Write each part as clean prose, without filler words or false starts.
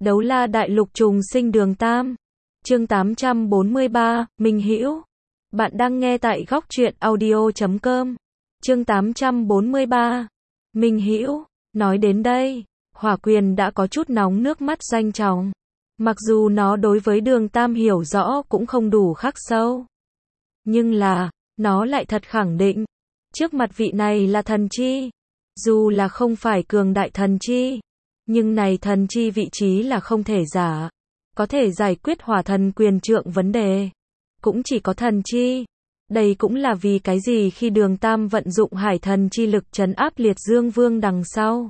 Đấu la đại lục trùng sinh đường Tam. Chương 843, Minh Hữu. Bạn đang nghe tại góc truyện audio.com. Chương 843, Minh Hữu. Nói đến đây, Hỏa Quyền đã có chút nóng nước mắt doanh trọng. Mặc dù nó đối với đường Tam hiểu rõ cũng không đủ khắc sâu. Nhưng là, nó lại thật khẳng định. Trước mặt vị này là thần chi. Dù là không phải cường đại thần chi. Nhưng này thần chi vị trí là không thể giả. Có thể giải quyết hỏa thần quyền trượng vấn đề. Cũng chỉ có thần chi. Đây cũng là vì cái gì khi đường Tam vận dụng hải thần chi lực trấn áp Liệt Dương Vương đằng sau.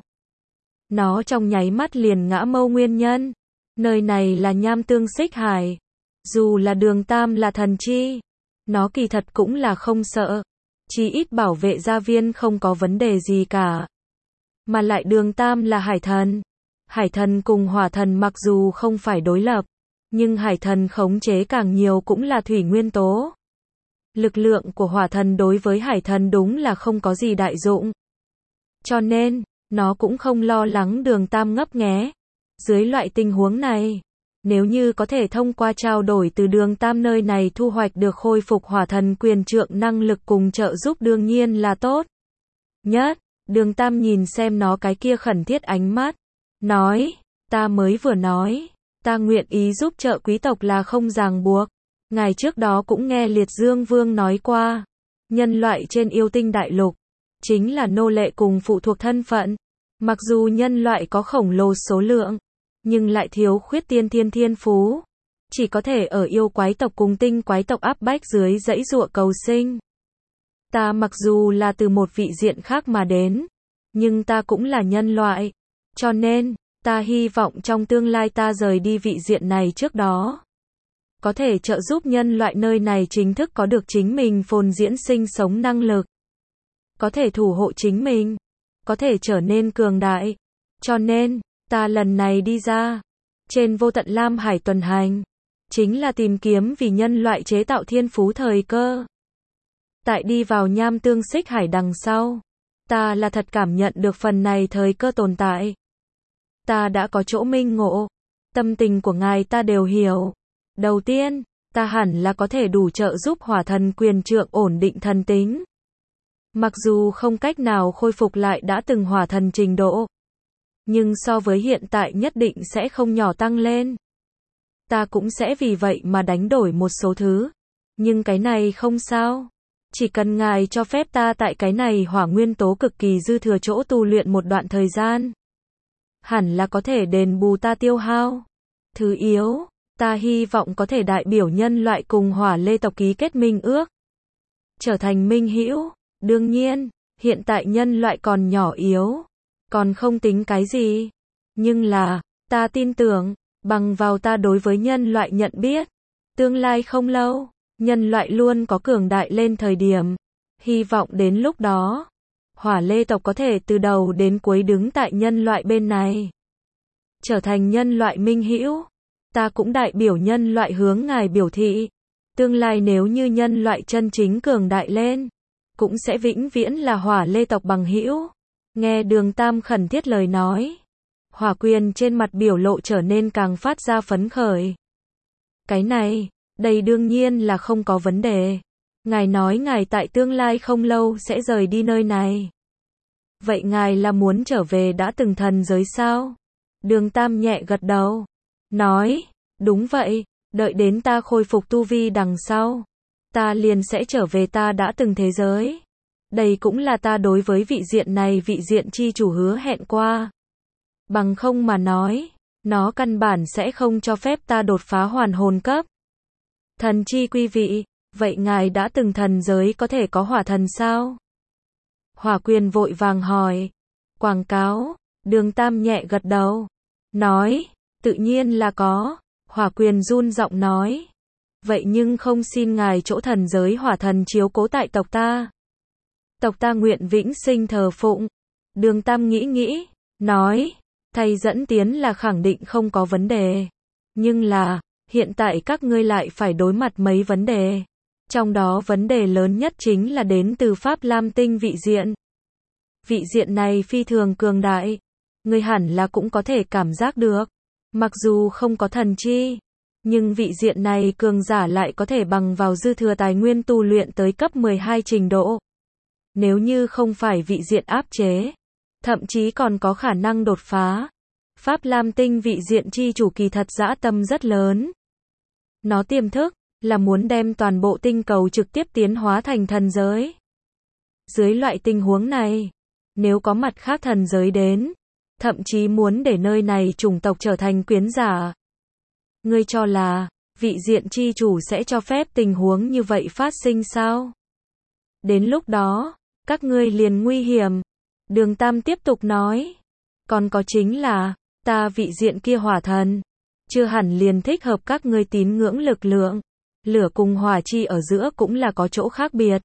Nó trong nháy mắt liền ngã mâu nguyên nhân. Nơi này là Nham Tương Xích Hải. Dù là đường Tam là thần chi. Nó kỳ thật cũng là không sợ. Chí ít bảo vệ gia viên không có vấn đề gì cả. Mà lại đường Tam là hải thần. Hải thần cùng hỏa thần mặc dù không phải đối lập. Nhưng hải thần khống chế càng nhiều cũng là thủy nguyên tố. Lực lượng của hỏa thần đối với hải thần đúng là không có gì đại dụng. Cho nên, nó cũng không lo lắng đường Tam ngấp nghé. Dưới loại tình huống này, nếu như có thể thông qua trao đổi từ đường Tam nơi này thu hoạch được khôi phục hỏa thần quyền trượng năng lực cùng trợ giúp đương nhiên là tốt nhất. Đường Tam nhìn xem nó cái kia khẩn thiết ánh mắt. Nói, ta mới vừa nói, ta nguyện ý giúp trợ quý tộc là không ràng buộc. Ngày trước đó cũng nghe Liệt Dương Vương nói qua, nhân loại trên yêu tinh đại lục, chính là nô lệ cùng phụ thuộc thân phận. Mặc dù nhân loại có khổng lồ số lượng, nhưng lại thiếu khuyết tiên thiên thiên phú. Chỉ có thể ở yêu quái tộc cùng tinh quái tộc áp bách dưới dãy giụa cầu sinh. Ta mặc dù là từ một vị diện khác mà đến, nhưng ta cũng là nhân loại. Cho nên, ta hy vọng trong tương lai ta rời đi vị diện này trước đó. Có thể trợ giúp nhân loại nơi này chính thức có được chính mình phồn diễn sinh sống năng lực. Có thể thủ hộ chính mình. Có thể trở nên cường đại. Cho nên, ta lần này đi ra. Trên vô tận Lam Hải tuần hành. Chính là tìm kiếm vì nhân loại chế tạo thiên phú thời cơ. Tại đi vào Nham Tương Xích Hải đằng sau. Ta là thật cảm nhận được phần này thời cơ tồn tại. Ta đã có chỗ minh ngộ. Tâm tình của ngài ta đều hiểu. Đầu tiên, ta hẳn là có thể đủ trợ giúp hỏa thần quyền trượng ổn định thần tính. Mặc dù không cách nào khôi phục lại đã từng hỏa thần trình độ. Nhưng so với hiện tại nhất định sẽ không nhỏ tăng lên. Ta cũng sẽ vì vậy mà đánh đổi một số thứ. Nhưng cái này không sao. Chỉ cần ngài cho phép ta tại cái này hỏa nguyên tố cực kỳ dư thừa chỗ tu luyện một đoạn thời gian. Hẳn là có thể đền bù ta tiêu hao. Thứ yếu, ta hy vọng có thể đại biểu nhân loại cùng hỏa lê tộc ký kết minh ước. Trở thành minh hữu. Đương nhiên, hiện tại nhân loại còn nhỏ yếu. Còn không tính cái gì. Nhưng là, ta tin tưởng, bằng vào ta đối với nhân loại nhận biết. Tương lai không lâu, nhân loại luôn có cường đại lên thời điểm. Hy vọng đến lúc đó, hỏa lê tộc có thể từ đầu đến cuối đứng tại nhân loại bên này. Trở thành nhân loại minh hữu. Ta cũng đại biểu nhân loại hướng ngài biểu thị. Tương lai nếu như nhân loại chân chính cường đại lên, cũng sẽ vĩnh viễn là hỏa lê tộc bằng hữu. Nghe đường Tam khẩn thiết lời nói. Hỏa Quyền trên mặt biểu lộ trở nên càng phát ra phấn khởi. Cái này, đây đương nhiên là không có vấn đề. Ngài nói ngài tại tương lai không lâu sẽ rời đi nơi này. Vậy ngài là muốn trở về đã từng thần giới sao? Đường Tam nhẹ gật đầu. Nói, đúng vậy, đợi đến ta khôi phục tu vi đằng sau. Ta liền sẽ trở về ta đã từng thế giới. Đây cũng là ta đối với vị diện này vị diện chi chủ hứa hẹn qua. Bằng không mà nói, nó căn bản sẽ không cho phép ta đột phá hoàn hồn cấp. Thần chi quý vị, vậy ngài đã từng thần giới có thể có hỏa thần sao? Hỏa Quyền vội vàng hỏi. Quảng cáo, đường Tam nhẹ gật đầu. Nói, tự nhiên là có. Hỏa Quyền run giọng nói. Vậy nhưng không xin ngài chỗ thần giới hỏa thần chiếu cố tại tộc ta. Tộc ta nguyện vĩnh sinh thờ phụng. Đường Tam nghĩ, nói, thầy dẫn tiến là khẳng định không có vấn đề. Nhưng là, hiện tại các ngươi lại phải đối mặt mấy vấn đề. Trong đó vấn đề lớn nhất chính là đến từ Pháp Lam Tinh vị diện. Vị diện này phi thường cường đại. Ngươi hẳn là cũng có thể cảm giác được. Mặc dù không có thần chi, nhưng vị diện này cường giả lại có thể bằng vào dư thừa tài nguyên tu luyện tới cấp 12 trình độ. Nếu như không phải vị diện áp chế, thậm chí còn có khả năng đột phá. Pháp Lam Tinh vị diện chi chủ kỳ thật dã tâm rất lớn. Nó tiềm thức là muốn đem toàn bộ tinh cầu trực tiếp tiến hóa thành thần giới. Dưới loại tình huống này, nếu có mặt khác thần giới đến, thậm chí muốn để nơi này chủng tộc trở thành quyến giả. Ngươi cho là, vị diện chi chủ sẽ cho phép tình huống như vậy phát sinh sao? Đến lúc đó, các ngươi liền nguy hiểm. Đường Tam tiếp tục nói. Còn có chính là, ta vị diện kia hỏa thần, chưa hẳn liền thích hợp các ngươi tín ngưỡng lực lượng. Lửa cùng hỏa chi ở giữa cũng là có chỗ khác biệt.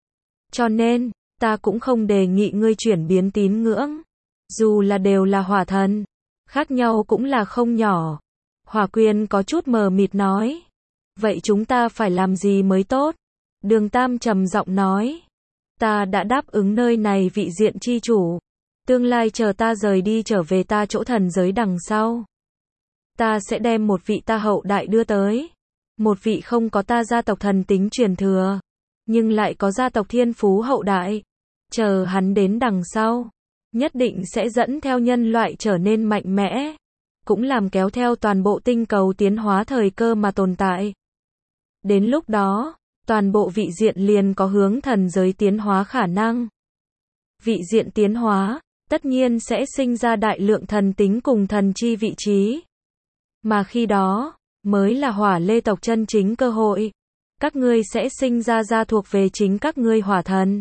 Cho nên, ta cũng không đề nghị ngươi chuyển biến tín ngưỡng. Dù là đều là hỏa thần, khác nhau cũng là không nhỏ. Hỏa Quyền có chút mờ mịt nói. Vậy chúng ta phải làm gì mới tốt? Đường Tam trầm giọng nói. Ta đã đáp ứng nơi này vị diện chi chủ. Tương lai chờ ta rời đi trở về ta chỗ thần giới đằng sau. Ta sẽ đem một vị ta hậu đại đưa tới. Một vị không có ta gia tộc thần tính truyền thừa, nhưng lại có gia tộc thiên phú hậu đại. Chờ hắn đến đằng sau, nhất định sẽ dẫn theo nhân loại trở nên mạnh mẽ, cũng làm kéo theo toàn bộ tinh cầu tiến hóa thời cơ mà tồn tại. Đến lúc đó, toàn bộ vị diện liền có hướng thần giới tiến hóa khả năng. Vị diện tiến hóa, tất nhiên sẽ sinh ra đại lượng thần tính cùng thần chi vị trí. Mà khi đó, mới là hỏa lê tộc chân chính cơ hội. Các ngươi sẽ sinh ra thuộc về chính các ngươi hỏa thần.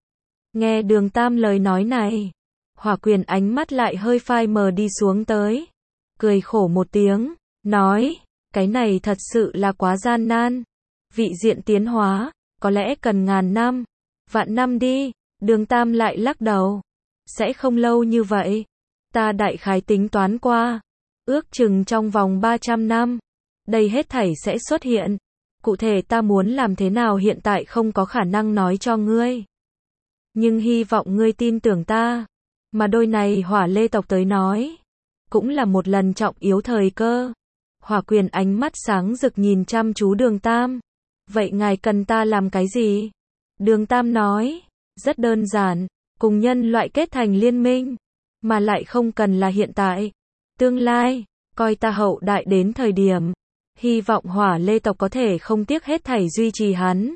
Nghe Đường Tam lời nói này, Hỏa Quyền ánh mắt lại hơi phai mờ đi xuống tới. Cười khổ một tiếng, nói, cái này thật sự là quá gian nan. Vị diện tiến hóa, có lẽ cần ngàn năm, vạn năm đi. Đường Tam lại lắc đầu. Sẽ không lâu như vậy. Ta đại khái tính toán qua. Ước chừng trong vòng 300 năm. Đây hết thảy sẽ xuất hiện. Cụ thể ta muốn làm thế nào hiện tại không có khả năng nói cho ngươi. Nhưng hy vọng ngươi tin tưởng ta. Mà đôi này hỏa lê tộc tới nói. Cũng là một lần trọng yếu thời cơ. Hỏa Quyền ánh mắt sáng rực nhìn chăm chú Đường Tam. Vậy ngài cần ta làm cái gì? Đường Tam nói. Rất đơn giản. Cùng nhân loại kết thành liên minh. Mà lại không cần là hiện tại. Tương lai. Coi ta hậu đại đến thời điểm. Hy vọng hỏa lê tộc có thể không tiếc hết thảy duy trì hắn.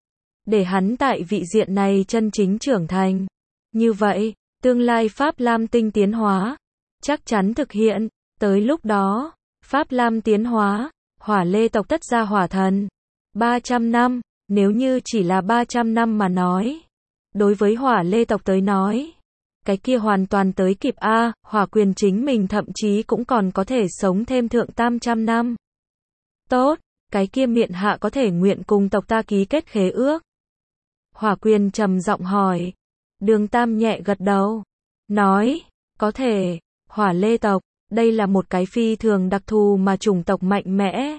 Để hắn tại vị diện này chân chính trưởng thành. Như vậy, tương lai Pháp Lam Tinh tiến hóa. Chắc chắn thực hiện. Tới lúc đó, Pháp Lam tiến hóa. Hỏa lê tộc tất ra hỏa thần. 300 năm, nếu như chỉ là 300 năm mà nói. Đối với hỏa lê tộc tới nói. Cái kia hoàn toàn tới kịp a. Hỏa Quyền chính mình thậm chí cũng còn có thể sống thêm thượng 800 năm. Tốt, cái kia miện hạ có thể nguyện cùng tộc ta ký kết khế ước. Hỏa Quyền trầm giọng hỏi. Đường Tam nhẹ gật đầu. Nói, có thể, hỏa lê tộc, đây là một cái phi thường đặc thù mà chủng tộc mạnh mẽ.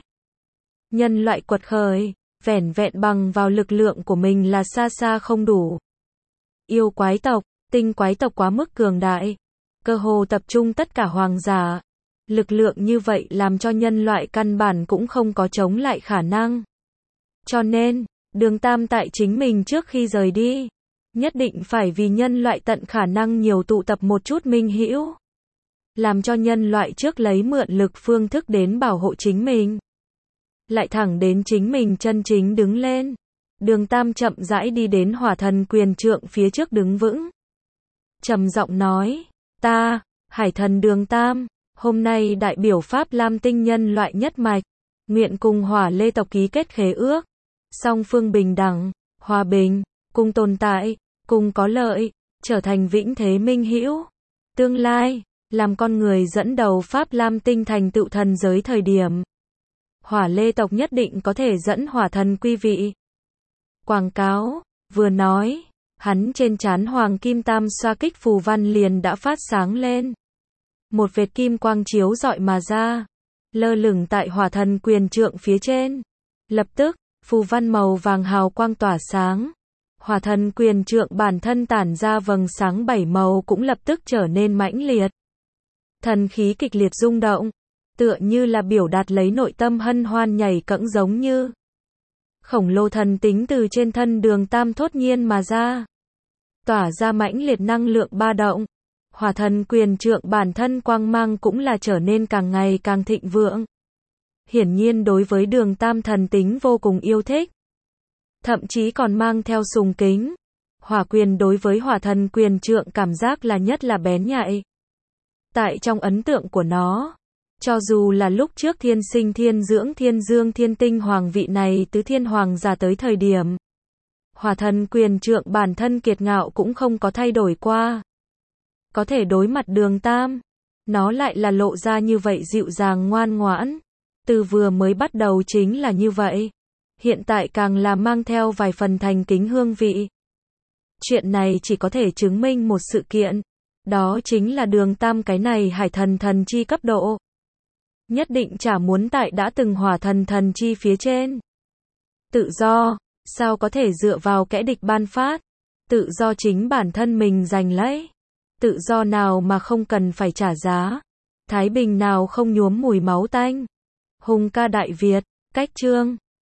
Nhân loại quật khởi, vẻn vẹn bằng vào lực lượng của mình là xa xa không đủ. Yêu quái tộc, tinh quái tộc quá mức cường đại. Cơ hồ tập trung tất cả hoàng giả. Lực lượng như vậy làm cho nhân loại căn bản cũng không có chống lại khả năng. Cho nên, Đường Tam tại chính mình trước khi rời đi, nhất định phải vì nhân loại tận khả năng nhiều tụ tập một chút minh hữu. Làm cho nhân loại trước lấy mượn lực phương thức đến bảo hộ chính mình. Lại thẳng đến chính mình chân chính đứng lên. Đường Tam chậm rãi đi đến hỏa thần quyền trượng phía trước đứng vững. Trầm giọng nói, ta, hải thần Đường Tam. Hôm nay đại biểu Pháp Lam Tinh nhân loại nhất mạch, nguyện cùng hỏa lê tộc ký kết khế ước, song phương bình đẳng, hòa bình, cùng tồn tại, cùng có lợi, trở thành vĩnh thế minh hữu. Tương lai, làm con người dẫn đầu Pháp Lam Tinh thành tựu thần giới thời điểm. Hỏa lê tộc nhất định có thể dẫn hỏa thần quy vị. Quảng cáo, vừa nói, hắn trên trán hoàng kim tam xoa kích phù văn liền đã phát sáng lên. Một vệt kim quang chiếu rọi mà ra, lơ lửng tại hỏa thần quyền trượng phía trên. Lập tức, phù văn màu vàng hào quang tỏa sáng. Hỏa thần quyền trượng bản thân tản ra vầng sáng 7 màu cũng lập tức trở nên mãnh liệt. Thần khí kịch liệt rung động. tựa như là biểu đạt lấy nội tâm hân hoan nhảy cẫng giống như. Khổng lồ thần tính từ trên thân Đường Tam thốt nhiên mà ra, tỏa ra mãnh liệt năng lượng ba động. Hỏa thần quyền trượng bản thân quang mang cũng là trở nên càng ngày càng thịnh vượng. Hiển nhiên đối với Đường Tam thần tính vô cùng yêu thích, thậm chí còn mang theo sùng kính. Hỏa quyền đối với hỏa thần quyền trượng cảm giác là nhất là bén nhạy. Tại trong ấn tượng của nó, cho dù là lúc trước thiên sinh thiên dưỡng thiên dương thiên tinh hoàng vị này tứ thiên hoàng giả tới thời điểm, hỏa thần quyền trượng bản thân kiệt ngạo cũng không có thay đổi qua. Có thể đối mặt Đường Tam, nó lại là lộ ra như vậy dịu dàng ngoan ngoãn. Từ vừa mới bắt đầu chính là như vậy. Hiện tại càng là mang theo vài phần thành kính hương vị. Chuyện này chỉ có thể chứng minh một sự kiện. Đó chính là Đường Tam cái này hải thần thần chi cấp độ. Nhất định chả muốn tại đã từng hỏa thần thần chi phía trên. Tự do, sao có thể dựa vào kẻ địch ban phát. Tự do chính bản thân mình giành lấy. Tự do nào mà không cần phải trả giá. Thái bình nào không nhuốm mùi máu tanh. Hùng ca Đại Việt, cách chương.